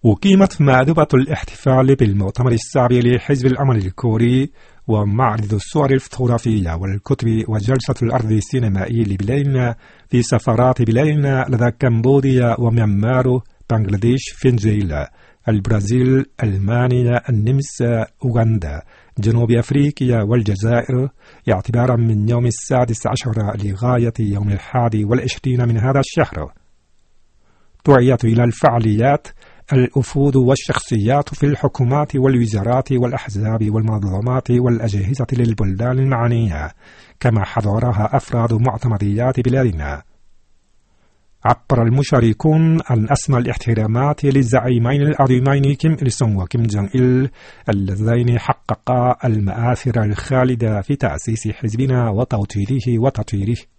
أقيمت مأدبة الاحتفال بالمؤتمر السابع لحزب الأمل الكوري ومعرض الصور الفوتوغرافية والكتب وجلسة الأرض السينمائي لبلادنا في سفارات بلادنا لدى كمبوديا وميانمار، بنغلاديش، فنزويلا، البرازيل، ألمانيا، النمسا، أوغندا، جنوب أفريقيا والجزائر، اعتبارا من يوم 16 لغاية يوم 21 من هذا الشهر. دعيت إلى الفعاليات الوفود والشخصيات في الحكومات والوزارات والأحزاب والمنظمات والأجهزة للبلدان المعنية، كما حضرها أفراد معتمديات بلادنا. عبر المشاركون عن أسمى الاحترامات للزعيمين العظيمين كيم إل سونغ وكيم جونغ إل اللذين حققا المآثر الخالدة في تأسيس حزبنا وتوطيده وتطويره.